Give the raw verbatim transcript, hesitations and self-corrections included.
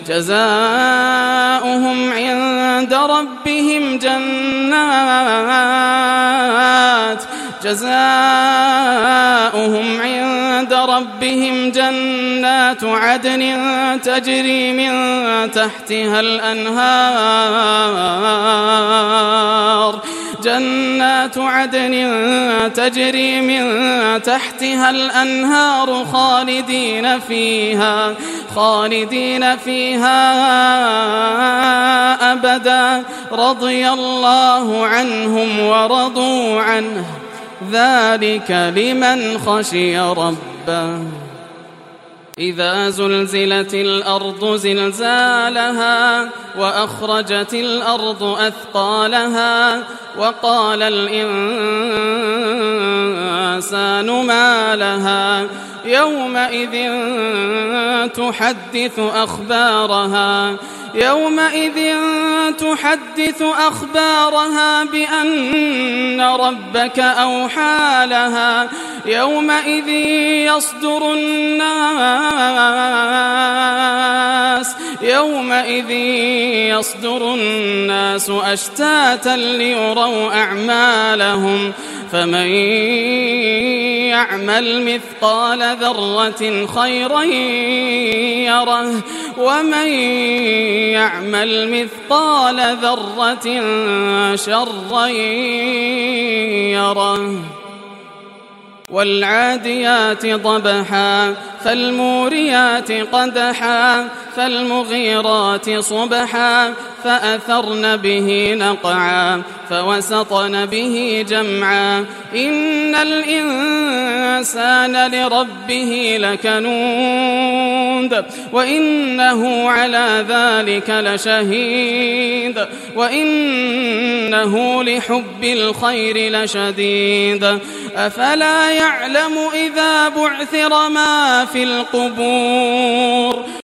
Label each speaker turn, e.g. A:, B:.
A: جزاؤهم عند ربهم جنات جزاؤهم عند ربهم جنات عدن تجري من تحتها الأنهار جنات عدن تجري من تحتها الأنهار خالدين فيها خالدين فيها أبدا رضي الله عنهم ورضوا عنه ذلك لمن خشي ربه. إذا زلزلت الأرض زلزالها وأخرجت الأرض أثقالها وقال الإنسان ما لها يومئذ تحدث أخبارها يومئذ يحدث أخبارها بأن ربك أوحى لها يومئذ يصدر الناس يومئذ يصدر الناس أشتاتا ليروا أعمالهم فمن يعمل مثقال ذرة خيرا يره ومن يعمل مثقال ذرة شرا يره. والعاديات ضبحا فالموريات قدحا فالمغيرات صبحا فأثرن به نقعا فوسطن به جمعا إن الإنسان لربه لكنود وإنه على ذلك لشهيد وإنه لحب الخير لشديد أفلا يعلم إذا بعثر ما في القبور